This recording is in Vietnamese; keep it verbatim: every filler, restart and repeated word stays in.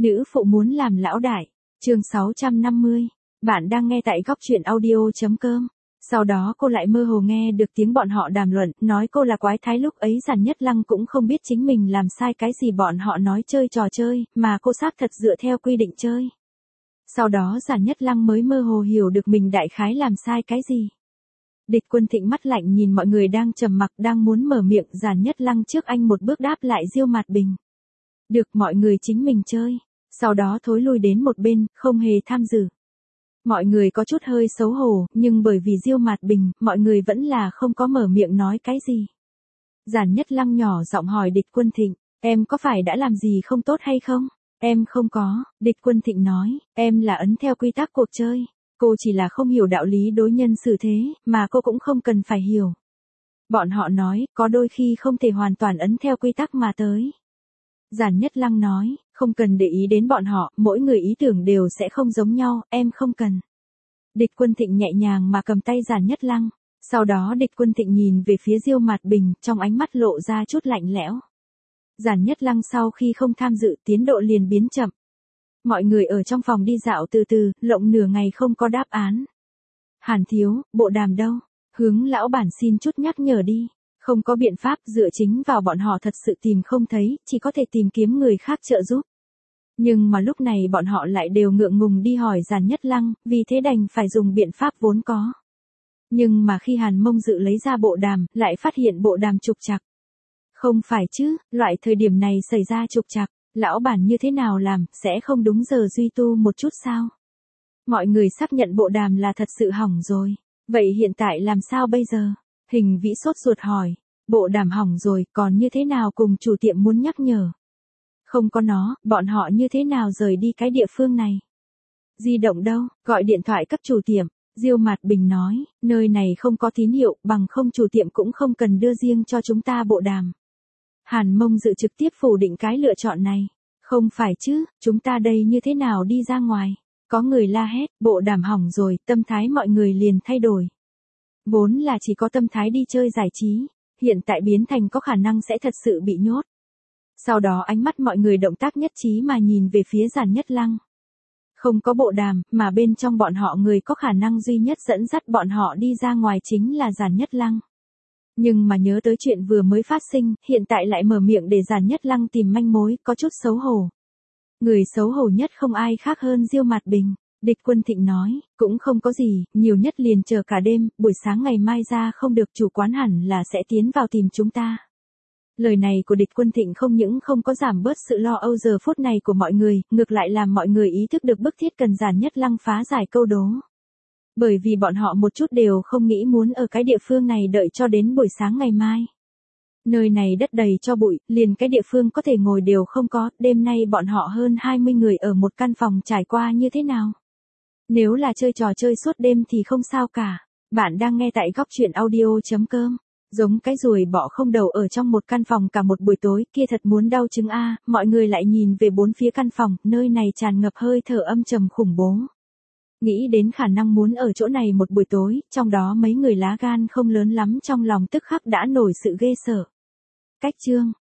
Nữ phụ muốn làm lão đại. Chương sáu trăm năm mươi. Bạn đang nghe tại góc truyện audio chấm com. Sau đó cô lại mơ hồ nghe được tiếng bọn họ đàm luận, nói cô là quái thái, lúc ấy Giản Nhất Lăng cũng không biết chính mình làm sai cái gì, bọn họ nói chơi trò chơi, mà cô xác thật dựa theo quy định chơi. Sau đó Giản Nhất Lăng mới mơ hồ hiểu được mình đại khái làm sai cái gì. Địch Quân Thịnh mắt lạnh nhìn mọi người đang trầm mặc, đang muốn mở miệng, Giản Nhất Lăng trước anh một bước đáp lại Diêu Mạt Bình. Được, mọi người chính mình chơi. Sau đó thối lui đến một bên, không hề tham dự. Mọi người có chút hơi xấu hổ, nhưng bởi vì Diêu Mạt Bình, mọi người vẫn là không có mở miệng nói cái gì. Giản Nhất Lăng nhỏ giọng hỏi Địch Quân Thịnh, em có phải đã làm gì không tốt hay không? Em không có, Địch Quân Thịnh nói, em là ấn theo quy tắc cuộc chơi. Cô chỉ là không hiểu đạo lý đối nhân xử thế, mà cô cũng không cần phải hiểu. Bọn họ nói, có đôi khi không thể hoàn toàn ấn theo quy tắc mà tới. Giản Nhất Lăng nói, không cần để ý đến bọn họ, mỗi người ý tưởng đều sẽ không giống nhau, em không cần. Địch Quân Thịnh nhẹ nhàng mà cầm tay Giản Nhất Lăng. Sau đó Địch Quân Thịnh nhìn về phía Diêu Mạt Bình, trong ánh mắt lộ ra chút lạnh lẽo. Giản Nhất Lăng sau khi không tham dự, tiến độ liền biến chậm. Mọi người ở trong phòng đi dạo từ từ, lộng nửa ngày không có đáp án. Hàn thiếu, bộ đàm đâu? Hướng lão bản xin chút nhắc nhở đi. Không có biện pháp, dựa chính vào bọn họ thật sự tìm không thấy, chỉ có thể tìm kiếm người khác trợ giúp. Nhưng mà lúc này bọn họ lại đều ngượng ngùng đi hỏi Giản Nhất Lăng, vì thế đành phải dùng biện pháp vốn có. Nhưng mà khi Hàn Mông Dự lấy ra bộ đàm, lại phát hiện bộ đàm trục trặc. Không phải chứ, loại thời điểm này xảy ra trục trặc, lão bản như thế nào làm, sẽ không đúng giờ duy tu một chút sao? Mọi người xác nhận bộ đàm là thật sự hỏng rồi. Vậy hiện tại làm sao bây giờ? Hình Vĩ sốt ruột hỏi, bộ đàm hỏng rồi, còn như thế nào cùng chủ tiệm muốn nhắc nhở? Không có nó, bọn họ như thế nào rời đi cái địa phương này? Di động đâu, gọi điện thoại cấp chủ tiệm. Diêu Mạt Bình nói, nơi này không có tín hiệu, bằng không chủ tiệm cũng không cần đưa riêng cho chúng ta bộ đàm. Hàn Mông Dự trực tiếp phủ định cái lựa chọn này. Không phải chứ, chúng ta đây như thế nào đi ra ngoài? Có người la hét, bộ đàm hỏng rồi, tâm thái mọi người liền thay đổi. Vốn là chỉ có tâm thái đi chơi giải trí, hiện tại biến thành có khả năng sẽ thật sự bị nhốt. Sau đó ánh mắt mọi người động tác nhất trí mà nhìn về phía Giản Nhất Lăng. Không có bộ đàm, mà bên trong bọn họ người có khả năng duy nhất dẫn dắt bọn họ đi ra ngoài chính là Giản Nhất Lăng. Nhưng mà nhớ tới chuyện vừa mới phát sinh, hiện tại lại mở miệng để Giản Nhất Lăng tìm manh mối, có chút xấu hổ. Người xấu hổ nhất không ai khác hơn Diêu Mạt Bình. Địch Quân Thịnh nói, cũng không có gì, nhiều nhất liền chờ cả đêm, buổi sáng ngày mai ra không được, chủ quán hẳn là sẽ tiến vào tìm chúng ta. Lời này của Địch Quân Thịnh không những không có giảm bớt sự lo âu giờ phút này của mọi người, ngược lại làm mọi người ý thức được bức thiết cần Giản Nhất Lăng phá giải câu đố. Bởi vì bọn họ một chút đều không nghĩ muốn ở cái địa phương này đợi cho đến buổi sáng ngày mai. Nơi này đất đầy cho bụi, liền cái địa phương có thể ngồi đều không có, đêm nay bọn họ hơn hai mươi người ở một căn phòng trải qua như thế nào? Nếu là chơi trò chơi suốt đêm thì không sao cả. Bạn đang nghe tại góc truyện audio chấm com. Giống cái ruồi bọ không đầu ở trong một căn phòng cả một buổi tối, kia thật muốn đau chứng a. Mọi người lại nhìn về bốn phía căn phòng, nơi này tràn ngập hơi thở âm trầm khủng bố. Nghĩ đến khả năng muốn ở chỗ này một buổi tối, trong đó mấy người lá gan không lớn lắm trong lòng tức khắc đã nổi sự ghê sợ. Cách chương,